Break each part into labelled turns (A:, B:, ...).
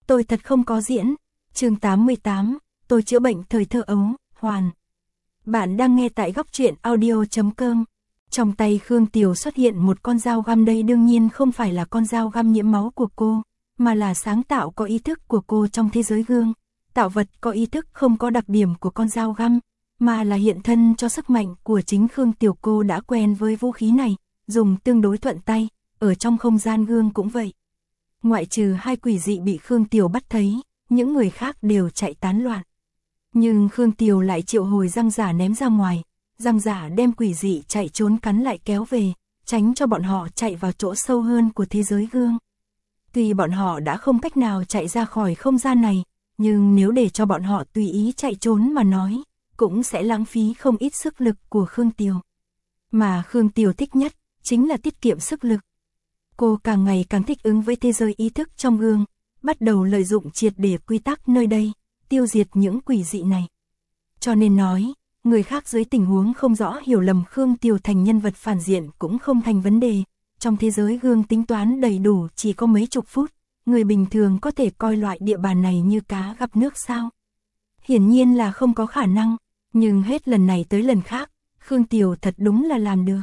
A: tôi thật không có diễn. Chương 88, tôi chữa bệnh thời thơ ấu, hoàn. Bạn đang nghe tại góc truyện audio.com. Trong tay Khương Tiều xuất hiện một con dao găm, đây đương nhiên không phải là con dao găm nhiễm máu của cô, mà là sáng tạo có ý thức của cô trong thế giới gương. Tạo vật có ý thức không có đặc điểm của con dao găm, mà là hiện thân cho sức mạnh của chính Khương Tiều. Cô đã quen với vũ khí này, dùng tương đối thuận tay, ở trong không gian gương cũng vậy. Ngoại trừ hai quỷ dị bị Khương Tiều bắt thấy, những người khác đều chạy tán loạn. Nhưng Khương Tiều lại triệu hồi răng giả ném ra ngoài, răng giả đem quỷ dị chạy trốn cắn lại kéo về, tránh cho bọn họ chạy vào chỗ sâu hơn của thế giới gương. Tuy bọn họ đã không cách nào chạy ra khỏi không gian này, nhưng nếu để cho bọn họ tùy ý chạy trốn mà nói, cũng sẽ lãng phí không ít sức lực của Khương Tiều. Mà Khương Tiều thích nhất, chính là tiết kiệm sức lực. Cô càng ngày càng thích ứng với thế giới ý thức trong gương, bắt đầu lợi dụng triệt để quy tắc nơi đây, tiêu diệt những quỷ dị này. Cho nên nói, người khác dưới tình huống không rõ hiểu lầm Khương Tiều thành nhân vật phản diện cũng không thành vấn đề. Trong thế giới gương tính toán đầy đủ chỉ có mấy chục phút, người bình thường có thể coi loại địa bàn này như cá gặp nước sao? Hiển nhiên là không có khả năng, nhưng hết lần này tới lần khác, Khương Tiều thật đúng là làm được.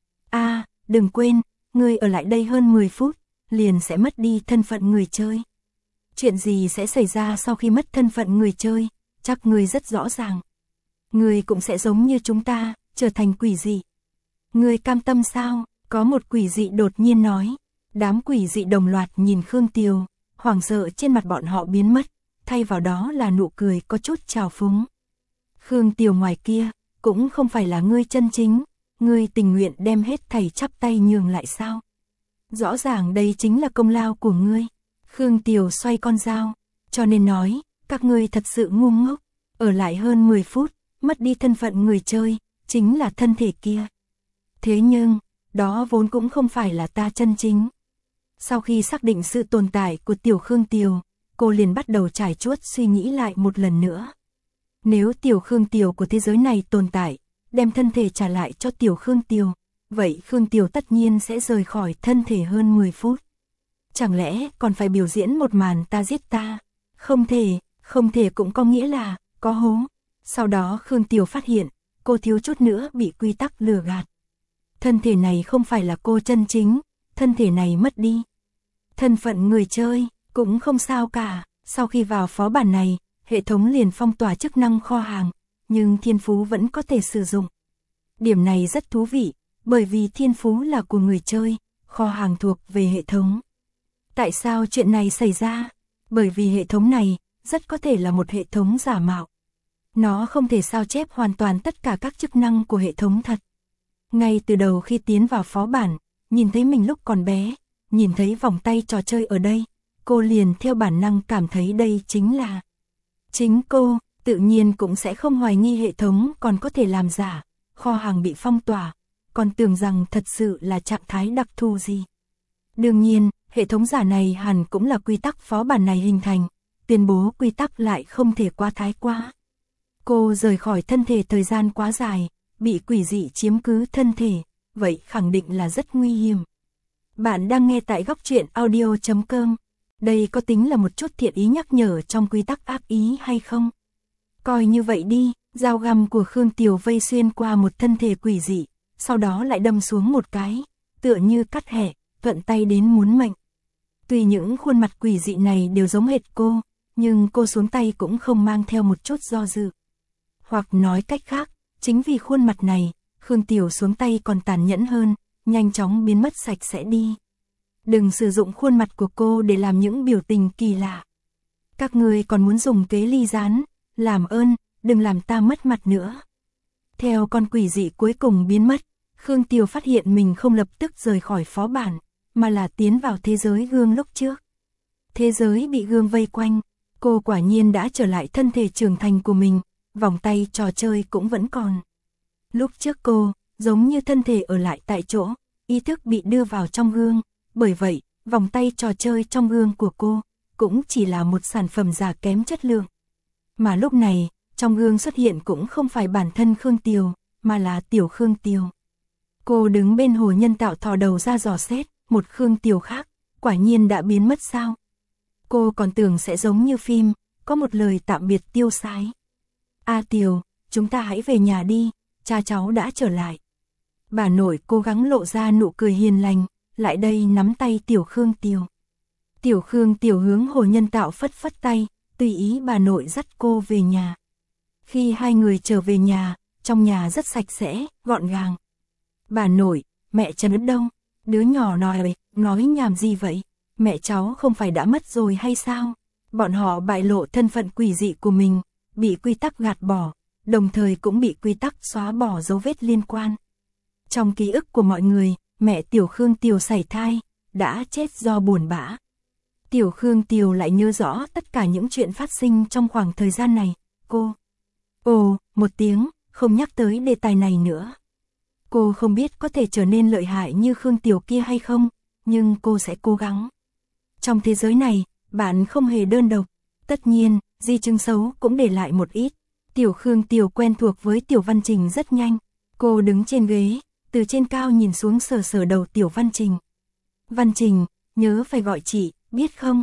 A: Đừng quên, ngươi ở lại đây hơn 10 phút, liền sẽ mất đi thân phận người chơi. Chuyện gì sẽ xảy ra sau khi mất thân phận người chơi, chắc ngươi rất rõ ràng. Ngươi cũng sẽ giống như chúng ta, trở thành quỷ dị. Ngươi cam tâm sao? Có một quỷ dị đột nhiên nói. Đám quỷ dị đồng loạt nhìn Khương Tiều, hoảng sợ trên mặt bọn họ biến mất, thay vào đó là nụ cười có chút trào phúng. Khương Tiều ngoài kia, cũng không phải là ngươi chân chính, ngươi tình nguyện đem hết thảy chắp tay nhường lại sao? Rõ ràng đây chính là công lao của ngươi. Khương Tiều xoay con dao, cho nên nói, các ngươi thật sự ngu ngốc, ở lại hơn 10 phút, mất đi thân phận người chơi, chính là thân thể kia. Thế nhưng, đó vốn cũng không phải là ta chân chính. Sau khi xác định sự tồn tại của tiểu Khương Tiều, cô liền bắt đầu trải chuốt suy nghĩ lại một lần nữa. Nếu tiểu Khương Tiều của thế giới này tồn tại, đem thân thể trả lại cho tiểu Khương Tiều, vậy Khương Tiều tất nhiên sẽ rời khỏi thân thể hơn 10 phút. Chẳng lẽ còn phải biểu diễn một màn ta giết ta? Không thể cũng có nghĩa là, có hố. Sau đó Khương Tiều phát hiện, cô thiếu chút nữa bị quy tắc lừa gạt. Thân thể này không phải là cô chân chính, thân thể này mất đi. Thân phận người chơi, cũng không sao cả, sau khi vào phó bản này, hệ thống liền phong tỏa chức năng kho hàng, nhưng thiên phú vẫn có thể sử dụng. Điểm này rất thú vị, bởi vì thiên phú là của người chơi, kho hàng thuộc về hệ thống. Tại sao chuyện này xảy ra? Bởi vì hệ thống này, rất có thể là một hệ thống giả mạo. Nó không thể sao chép hoàn toàn tất cả các chức năng của hệ thống thật. Ngay từ đầu khi tiến vào phó bản, nhìn thấy mình lúc còn bé, nhìn thấy vòng tay trò chơi ở đây, cô liền theo bản năng cảm thấy đây chính là chính cô, tự nhiên cũng sẽ không hoài nghi hệ thống còn có thể làm giả, kho hàng bị phong tỏa, còn tưởng rằng thật sự là trạng thái đặc thù gì. Đương nhiên, hệ thống giả này hẳn cũng là quy tắc phó bản này hình thành, tuyên bố quy tắc lại không thể quá thái quá. Cô rời khỏi thân thể thời gian quá dài, bị quỷ dị chiếm cứ thân thể, vậy khẳng định là rất nguy hiểm. Bạn đang nghe tại góc truyện audio.com. Đây có tính là một chút thiện ý nhắc nhở trong quy tắc ác ý hay không? Coi như vậy đi, dao găm của Khương Tiều vây xuyên qua một thân thể quỷ dị, sau đó lại đâm xuống một cái, tựa như cắt hẻ, thuận tay đến muốn mệnh. Tuy những khuôn mặt quỷ dị này đều giống hệt cô, nhưng cô xuống tay cũng không mang theo một chút do dự. Hoặc nói cách khác, chính vì khuôn mặt này, Khương Tiều xuống tay còn tàn nhẫn hơn, nhanh chóng biến mất sạch sẽ đi. Đừng sử dụng khuôn mặt của cô để làm những biểu tình kỳ lạ. Các người còn muốn dùng kế ly gián, làm ơn, đừng làm ta mất mặt nữa. Theo con quỷ dị cuối cùng biến mất, Khương Tiều phát hiện mình không lập tức rời khỏi phó bản, mà là tiến vào thế giới gương lúc trước. Thế giới bị gương vây quanh, cô quả nhiên đã trở lại thân thể trưởng thành của mình, vòng tay trò chơi cũng vẫn còn. Lúc trước cô, giống như thân thể ở lại tại chỗ, ý thức bị đưa vào trong gương, bởi vậy, vòng tay trò chơi trong gương của cô, cũng chỉ là một sản phẩm giả kém chất lượng. Mà lúc này, trong gương xuất hiện cũng không phải bản thân Khương Tiều, mà là tiểu Khương Tiều. Cô đứng bên hồ nhân tạo thò đầu ra dò xét, một Khương Tiều khác, quả nhiên đã biến mất sao? Cô còn tưởng sẽ giống như phim, có một lời tạm biệt tiêu sái. A Tiều, chúng ta hãy về nhà đi, cha cháu đã trở lại. Bà nội cố gắng lộ ra nụ cười hiền lành, lại đây nắm tay Tiểu Khương Tiều. Tiểu Khương Tiều hướng hồ nhân tạo phất phất tay, tùy ý bà nội dắt cô về nhà. Khi hai người trở về nhà, trong nhà rất sạch sẽ, gọn gàng. Bà nội, mẹ Trần đâu? Đứa nhỏ nói nhảm gì vậy? Mẹ cháu không phải đã mất rồi hay sao? Bọn họ bại lộ thân phận quỷ dị của mình, bị quy tắc gạt bỏ, đồng thời cũng bị quy tắc xóa bỏ dấu vết liên quan. Trong ký ức của mọi người, mẹ Tiểu Khương Tiều sảy thai, đã chết do buồn bã. Tiểu Khương Tiều lại nhớ rõ tất cả những chuyện phát sinh trong khoảng thời gian này. Cô một tiếng, không nhắc tới đề tài này nữa. Cô không biết có thể trở nên lợi hại như Khương Tiều kia hay không, nhưng cô sẽ cố gắng. Trong thế giới này, bạn không hề đơn độc. Tất nhiên, di chứng xấu cũng để lại một ít. Tiểu Khương Tiều quen thuộc với Tiểu Văn Trình rất nhanh. Cô đứng trên ghế, từ trên cao nhìn xuống sờ sờ đầu Tiểu Văn Trình. Văn Trình, nhớ phải gọi chị, biết không?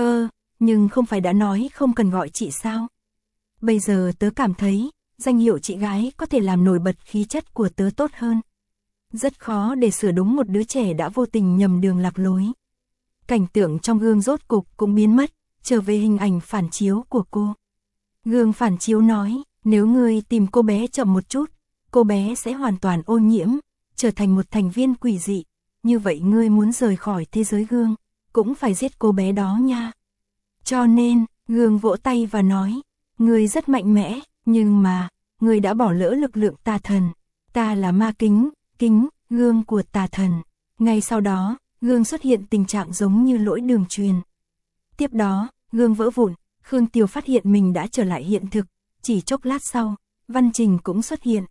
A: Nhưng không phải đã nói không cần gọi chị sao? Bây giờ tớ cảm thấy, danh hiệu chị gái có thể làm nổi bật khí chất của tớ tốt hơn. Rất khó để sửa đúng một đứa trẻ đã vô tình nhầm đường lạc lối. Cảnh tượng trong gương rốt cục cũng biến mất, trở về hình ảnh phản chiếu của cô. Gương phản chiếu nói, nếu ngươi tìm cô bé chậm một chút, cô bé sẽ hoàn toàn ô nhiễm, trở thành một thành viên quỷ dị. Như vậy ngươi muốn rời khỏi thế giới gương, cũng phải giết cô bé đó nha. Cho nên, gương vỗ tay và nói, ngươi rất mạnh mẽ, nhưng mà, ngươi đã bỏ lỡ lực lượng tà thần. Ta là ma kính, gương của tà thần. Ngay sau đó, gương xuất hiện tình trạng giống như lỗi đường truyền. Tiếp đó, gương vỡ vụn, Khương Tiều phát hiện mình đã trở lại hiện thực. Chỉ chốc lát sau, Văn Trình cũng xuất hiện.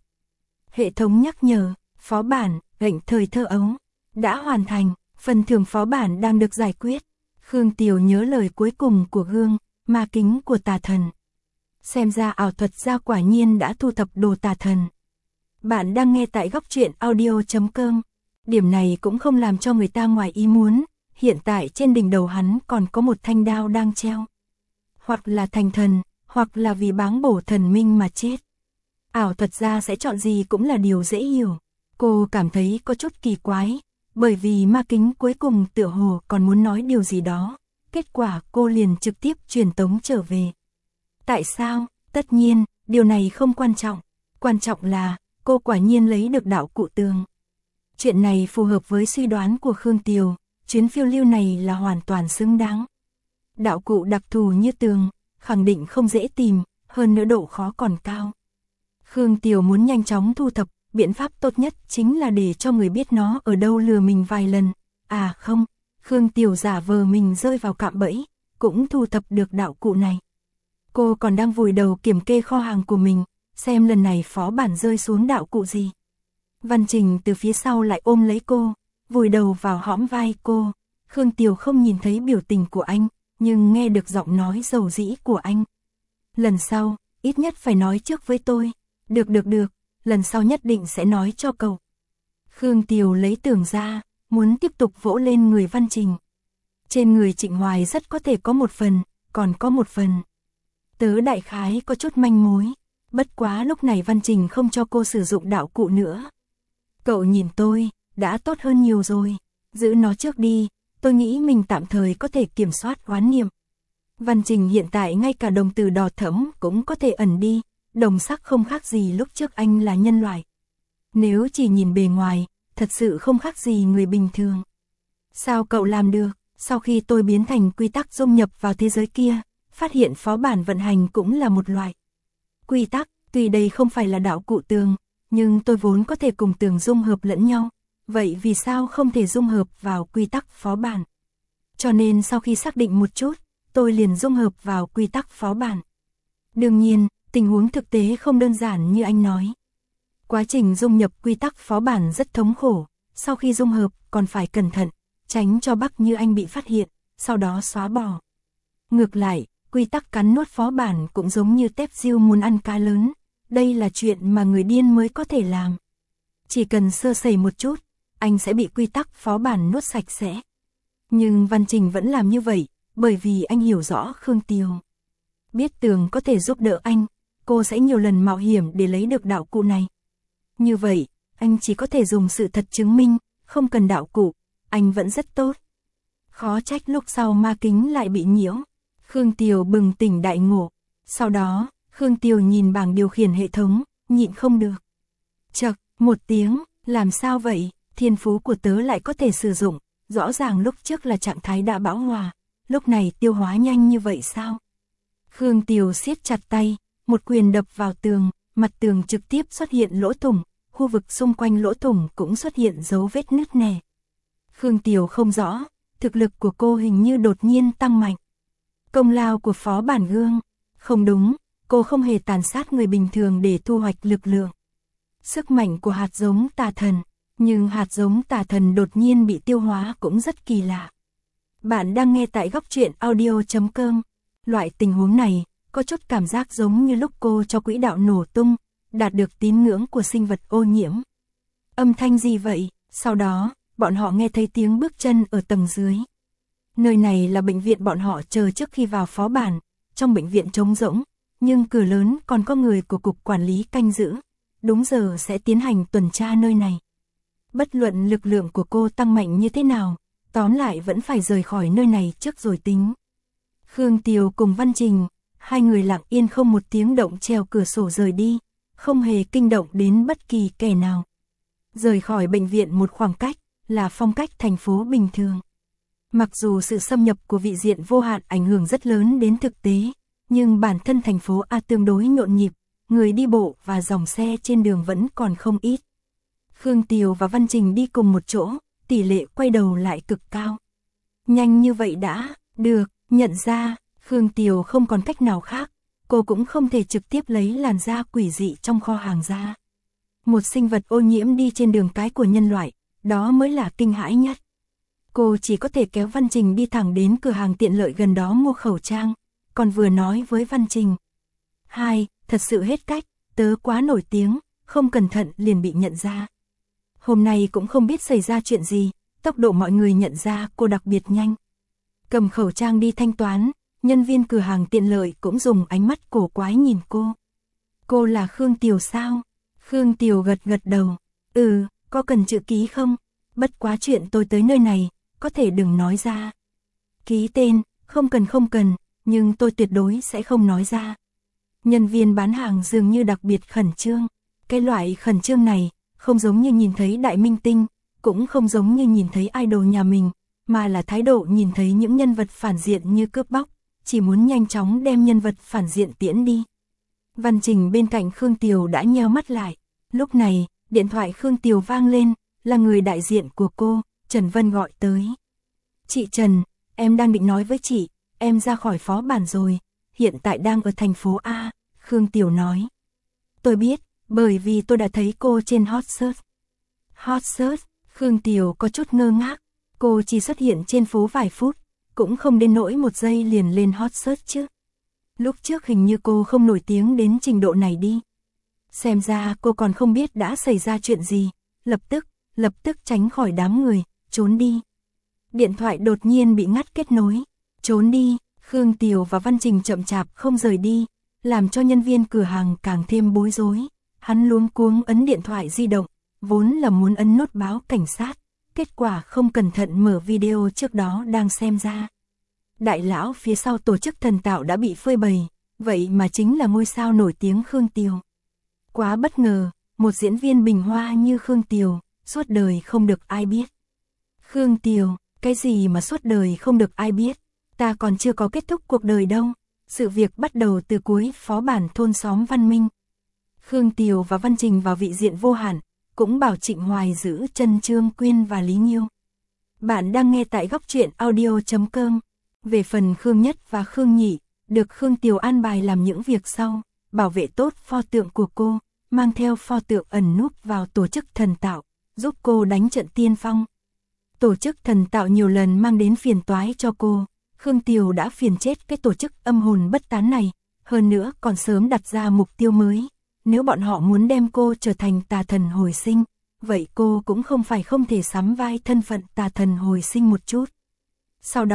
A: Hệ thống nhắc nhở, phó bản, gệnh thời thơ ấu, đã hoàn thành, phần thưởng phó bản đang được giải quyết. Khương Tiều nhớ lời cuối cùng của gương, ma kính của tà thần. Xem ra ảo thuật gia quả nhiên đã thu thập đồ tà thần. Bạn đang nghe tại góc truyện audio.com. Điểm này cũng không làm cho người ta ngoài ý muốn. Hiện tại trên đỉnh đầu hắn còn có một thanh đao đang treo. Hoặc là thành thần, hoặc là vì báng bổ thần minh mà chết. Ảo thuật gia sẽ chọn gì cũng là điều dễ hiểu. Cô cảm thấy có chút kỳ quái, bởi vì ma kính cuối cùng tựa hồ còn muốn nói điều gì đó. Kết quả cô liền trực tiếp truyền tống trở về. Tại sao? Tất nhiên, điều này không quan trọng. Quan trọng là, cô quả nhiên lấy được đạo cụ tường. Chuyện này phù hợp với suy đoán của Khương Tiều, chuyến phiêu lưu này là hoàn toàn xứng đáng. Đạo cụ đặc thù như tường, khẳng định không dễ tìm, hơn nữa độ khó còn cao. Khương Tiều muốn nhanh chóng thu thập, biện pháp tốt nhất chính là để cho người biết nó ở đâu lừa mình vài lần. À không, Khương Tiều giả vờ mình rơi vào cạm bẫy, cũng thu thập được đạo cụ này. Cô còn đang vùi đầu kiểm kê kho hàng của mình, xem lần này phó bản rơi xuống đạo cụ gì. Văn Trình từ phía sau lại ôm lấy cô, vùi đầu vào hõm vai cô. Khương Tiều không nhìn thấy biểu tình của anh, nhưng nghe được giọng nói dầu dĩ của anh. Lần sau, ít nhất phải nói trước với tôi. Được, lần sau nhất định sẽ nói cho cậu. Khương Tiều lấy tường ra, muốn tiếp tục vỗ lên người Văn Trình. Trên người Trịnh Hoài rất có thể có một phần, còn có một phần. Tớ đại khái có chút manh mối. Bất quá lúc này Văn Trình không cho cô sử dụng đạo cụ nữa. Cậu nhìn tôi, đã tốt hơn nhiều rồi. Giữ nó trước đi, tôi nghĩ mình tạm thời có thể kiểm soát oán niệm. Văn Trình hiện tại ngay cả đồng tử đỏ thẫm cũng có thể ẩn đi. Đồng sắc không khác gì lúc trước anh là nhân loại. Nếu chỉ nhìn bề ngoài, thật sự không khác gì người bình thường. Sao cậu làm được? Sau khi tôi biến thành quy tắc dung nhập vào thế giới kia, phát hiện phó bản vận hành cũng là một loại quy tắc, tuy đây không phải là đạo cụ tường, nhưng tôi vốn có thể cùng tường dung hợp lẫn nhau, vậy vì sao không thể dung hợp vào quy tắc phó bản? Cho nên sau khi xác định một chút, tôi liền dung hợp vào quy tắc phó bản. Đương nhiên, tình huống thực tế không đơn giản như anh nói. Quá trình dung nhập quy tắc phó bản rất thống khổ, sau khi dung hợp còn phải cẩn thận, tránh cho bug như anh bị phát hiện, sau đó xóa bỏ. Ngược lại, quy tắc cắn nuốt phó bản cũng giống như tép diêu muốn ăn cá lớn, đây là chuyện mà người điên mới có thể làm. Chỉ cần sơ sẩy một chút, anh sẽ bị quy tắc phó bản nuốt sạch sẽ. Nhưng Văn Trình vẫn làm như vậy, bởi vì anh hiểu rõ Khương Tiều. Biết Tường có thể giúp đỡ anh, cô sẽ nhiều lần mạo hiểm để lấy được đạo cụ này. Như vậy, anh chỉ có thể dùng sự thật chứng minh, không cần đạo cụ, anh vẫn rất tốt. Khó trách lúc sau ma kính lại bị nhiễu. Khương Tiều bừng tỉnh đại ngộ. Sau đó, Khương Tiều nhìn bảng điều khiển hệ thống, nhịn không được. Chậc, một tiếng, làm sao vậy, thiên phú của tớ lại có thể sử dụng, rõ ràng lúc trước là trạng thái đã bão hòa, lúc này tiêu hóa nhanh như vậy sao? Khương Tiều siết chặt tay, một quyền đập vào tường, mặt tường trực tiếp xuất hiện lỗ thủng, khu vực xung quanh lỗ thủng cũng xuất hiện dấu vết nứt nẻ. Khương Tiều không rõ, thực lực của cô hình như đột nhiên tăng mạnh. Công lao của Phó Bản Gương, không đúng, cô không hề tàn sát người bình thường để thu hoạch lực lượng. Sức mạnh của hạt giống tà thần, nhưng hạt giống tà thần đột nhiên bị tiêu hóa cũng rất kỳ lạ. Bạn đang nghe tại góc truyện audio.com. Loại tình huống này, có chút cảm giác giống như lúc cô cho quỹ đạo nổ tung, đạt được tín ngưỡng của sinh vật ô nhiễm. Âm thanh gì vậy? Sau đó, bọn họ nghe thấy tiếng bước chân ở tầng dưới. Nơi này là bệnh viện bọn họ chờ trước khi vào phó bản, trong bệnh viện trống rỗng, nhưng cửa lớn còn có người của cục quản lý canh giữ, đúng giờ sẽ tiến hành tuần tra nơi này. Bất luận lực lượng của cô tăng mạnh như thế nào, tóm lại vẫn phải rời khỏi nơi này trước rồi tính. Khương Tiều cùng Văn Trình, hai người lặng yên không một tiếng động trèo cửa sổ rời đi, không hề kinh động đến bất kỳ kẻ nào. Rời khỏi bệnh viện một khoảng cách, là phong cách thành phố bình thường. Mặc dù sự xâm nhập của vị diện vô hạn ảnh hưởng rất lớn đến thực tế, nhưng bản thân thành phố A tương đối nhộn nhịp, người đi bộ và dòng xe trên đường vẫn còn không ít. Khương Tiều và Văn Trình đi cùng một chỗ, tỷ lệ quay đầu lại cực cao. Nhanh như vậy đã, được, nhận ra, Khương Tiều không còn cách nào khác, cô cũng không thể trực tiếp lấy làn da quỷ dị trong kho hàng ra. Một sinh vật ô nhiễm đi trên đường cái của nhân loại, đó mới là kinh hãi nhất. Cô chỉ có thể kéo Văn Trình đi thẳng đến cửa hàng tiện lợi gần đó mua khẩu trang, còn vừa nói với Văn Trình. Thật sự hết cách, tớ quá nổi tiếng, không cẩn thận liền bị nhận ra. Hôm nay cũng không biết xảy ra chuyện gì, tốc độ mọi người nhận ra cô đặc biệt nhanh. Cầm khẩu trang đi thanh toán, nhân viên cửa hàng tiện lợi cũng dùng ánh mắt cổ quái nhìn cô. Cô là Khương Tiều sao? Khương Tiều gật gật đầu. Có cần chữ ký không? Bất quá chuyện tôi tới nơi này, có thể đừng nói ra. Ký tên, không cần, nhưng tôi tuyệt đối sẽ không nói ra. Nhân viên bán hàng dường như đặc biệt khẩn trương. Cái loại khẩn trương này, không giống như nhìn thấy đại minh tinh, cũng không giống như nhìn thấy idol nhà mình, mà là thái độ nhìn thấy những nhân vật phản diện như cướp bóc, chỉ muốn nhanh chóng đem nhân vật phản diện tiễn đi. Văn Trình bên cạnh Khương Tiều đã nheo mắt lại. Lúc này, điện thoại Khương Tiều vang lên, là người đại diện của cô, Trần Vân gọi tới. Chị Trần, em đang định nói với chị, em ra khỏi phó bản rồi, hiện tại đang ở thành phố A, Khương Tiều nói. Tôi biết, bởi vì tôi đã thấy cô trên hot search. Hot search, Khương Tiều có chút ngơ ngác, cô chỉ xuất hiện trên phố vài phút, cũng không đến nỗi một giây liền lên hot search chứ. Lúc trước hình như cô không nổi tiếng đến trình độ này đi. Xem ra cô còn không biết đã xảy ra chuyện gì, lập tức tránh khỏi đám người, trốn đi. Điện thoại đột nhiên bị ngắt kết nối, trốn đi, Khương Tiều và Văn Trình chậm chạp không rời đi, làm cho nhân viên cửa hàng càng thêm bối rối. Hắn luống cuống ấn điện thoại di động, vốn là muốn ấn nút báo cảnh sát, kết quả không cẩn thận mở video trước đó đang xem ra. Đại lão phía sau tổ chức thần tạo đã bị phơi bày, vậy mà chính là ngôi sao nổi tiếng Khương Tiều. Quá bất ngờ, một diễn viên bình hoa như Khương Tiều, suốt đời không được ai biết. Khương Tiều, cái gì mà suốt đời không được ai biết, ta còn chưa có kết thúc cuộc đời đâu. Sự việc bắt đầu từ cuối phó bản thôn xóm Văn Minh. Khương Tiều và Văn Trình vào vị diện vô hạn, cũng bảo Trịnh Hoài giữ chân Trương Quyên và Lý Nhiêu. Bạn đang nghe tại góc truyện audio.com. Về phần Khương Nhất và Khương Nhị, được Khương Tiều an bài làm những việc sau, bảo vệ tốt pho tượng của cô, mang theo pho tượng ẩn núp vào tổ chức thần tạo, giúp cô đánh trận tiên phong. Tổ chức thần tạo nhiều lần mang đến phiền toái cho cô, Khương Tiều đã phiền chết cái tổ chức âm hồn bất tán này, hơn nữa còn sớm đặt ra mục tiêu mới. Nếu bọn họ muốn đem cô trở thành tà thần hồi sinh, vậy cô cũng không phải không thể sắm vai thân phận tà thần hồi sinh một chút. Sau đó,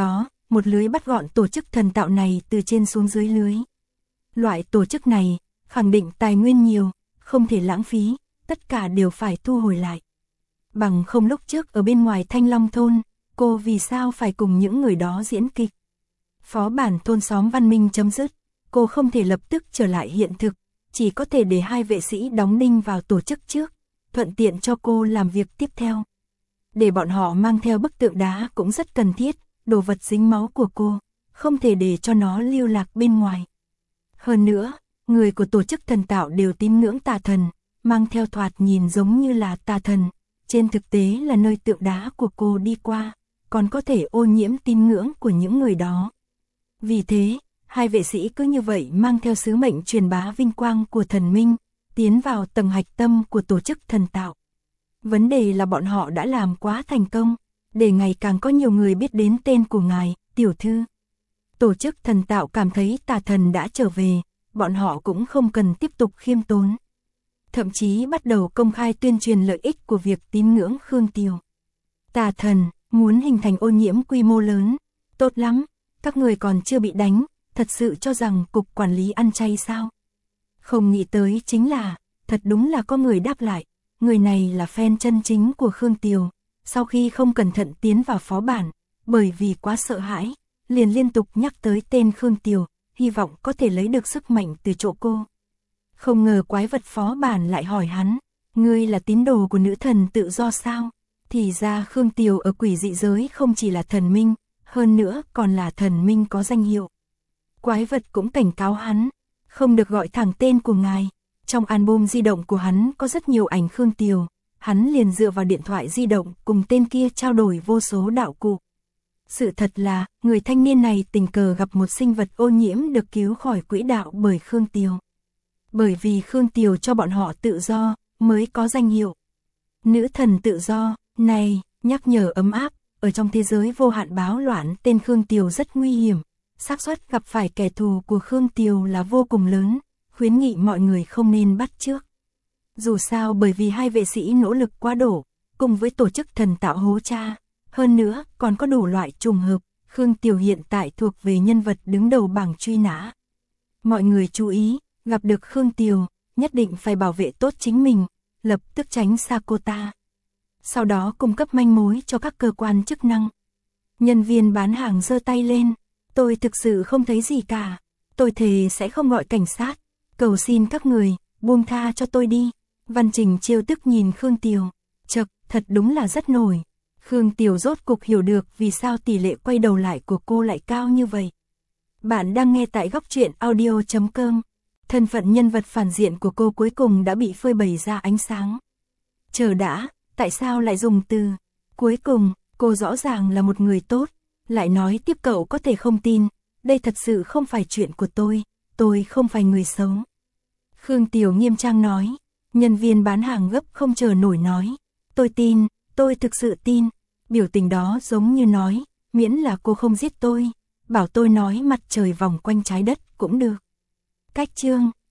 A: một lưới bắt gọn tổ chức thần tạo này từ trên xuống dưới lưới. Loại tổ chức này, khẳng định tài nguyên nhiều, không thể lãng phí, tất cả đều phải thu hồi lại. Bằng không lúc trước ở bên ngoài Thanh Long thôn, cô vì sao phải cùng những người đó diễn kịch. Phó bản thôn xóm văn minh chấm dứt, cô không thể lập tức trở lại hiện thực, chỉ có thể để hai vệ sĩ đóng đinh vào tổ chức trước, thuận tiện cho cô làm việc tiếp theo. Để bọn họ mang theo bức tượng đá cũng rất cần thiết, đồ vật dính máu của cô, không thể để cho nó lưu lạc bên ngoài. Hơn nữa, người của tổ chức thần tạo đều tín ngưỡng tà thần, mang theo thoạt nhìn giống như là tà thần, trên thực tế là nơi tượng đá của cô đi qua, còn có thể ô nhiễm tín ngưỡng của những người đó. Vì thế, hai vệ sĩ cứ như vậy mang theo sứ mệnh truyền bá vinh quang của thần minh, tiến vào tầng hạch tâm của tổ chức thần tạo. Vấn đề là bọn họ đã làm quá thành công, để ngày càng có nhiều người biết đến tên của ngài, tiểu thư. Tổ chức thần tạo cảm thấy tà thần đã trở về, bọn họ cũng không cần tiếp tục khiêm tốn. Thậm chí bắt đầu công khai tuyên truyền lợi ích của việc tín ngưỡng Khương Tiều. Tà thần, muốn hình thành ô nhiễm quy mô lớn, tốt lắm, các người còn chưa bị đánh, thật sự cho rằng cục quản lý ăn chay sao? Không nghĩ tới chính là, thật đúng là có người đáp lại, người này là fan chân chính của Khương Tiều, sau khi không cẩn thận tiến vào phó bản, bởi vì quá sợ hãi, liền liên tục nhắc tới tên Khương Tiều, hy vọng có thể lấy được sức mạnh từ chỗ cô. Không ngờ quái vật phó bản lại hỏi hắn, ngươi là tín đồ của nữ thần tự do sao? Thì ra Khương Tiều ở quỷ dị giới không chỉ là thần minh, hơn nữa còn là thần minh có danh hiệu. Quái vật cũng cảnh cáo hắn, không được gọi thẳng tên của ngài. Trong album di động của hắn có rất nhiều ảnh Khương Tiều, hắn liền dựa vào điện thoại di động cùng tên kia trao đổi vô số đạo cụ. Sự thật là, người thanh niên này tình cờ gặp một sinh vật ô nhiễm được cứu khỏi quỹ đạo bởi Khương Tiều. Bởi vì Khương Tiều cho bọn họ tự do, mới có danh hiệu. Nữ thần tự do, này, nhắc nhở ấm áp, ở trong thế giới vô hạn báo loạn tên Khương Tiều rất nguy hiểm. Xác suất gặp phải kẻ thù của Khương Tiều là vô cùng lớn, khuyến nghị mọi người không nên bắt chước. Dù sao bởi vì hai vệ sĩ nỗ lực quá đổ, cùng với tổ chức thần tạo hố cha, hơn nữa còn có đủ loại trùng hợp, Khương Tiều hiện tại thuộc về nhân vật đứng đầu bảng truy nã. Mọi người chú ý, gặp được Khương Tiều, nhất định phải bảo vệ tốt chính mình, lập tức tránh xa cô ta. Sau đó cung cấp manh mối cho các cơ quan chức năng. Nhân viên bán hàng giơ tay lên, tôi thực sự không thấy gì cả, tôi thề sẽ không gọi cảnh sát, cầu xin các người, buông tha cho tôi đi. Văn Trình trêu tức nhìn Khương Tiều, chậc, thật đúng là rất nổi. Khương Tiều rốt cục hiểu được vì sao tỷ lệ quay đầu lại của cô lại cao như vậy. Bạn đang nghe tại góc truyện audio.com. Thân phận nhân vật phản diện của cô cuối cùng đã bị phơi bày ra ánh sáng. Chờ đã, tại sao lại dùng từ cuối cùng? Cô rõ ràng là một người tốt, lại nói tiếp cậu có thể không tin, đây thật sự không phải chuyện của tôi không phải người xấu. Khương Tiều nghiêm trang nói, nhân viên bán hàng gấp không chờ nổi nói, tôi tin, tôi thực sự tin, biểu tình đó giống như nói, miễn là cô không giết tôi, bảo tôi nói mặt trời vòng quanh trái đất cũng được. Cách chương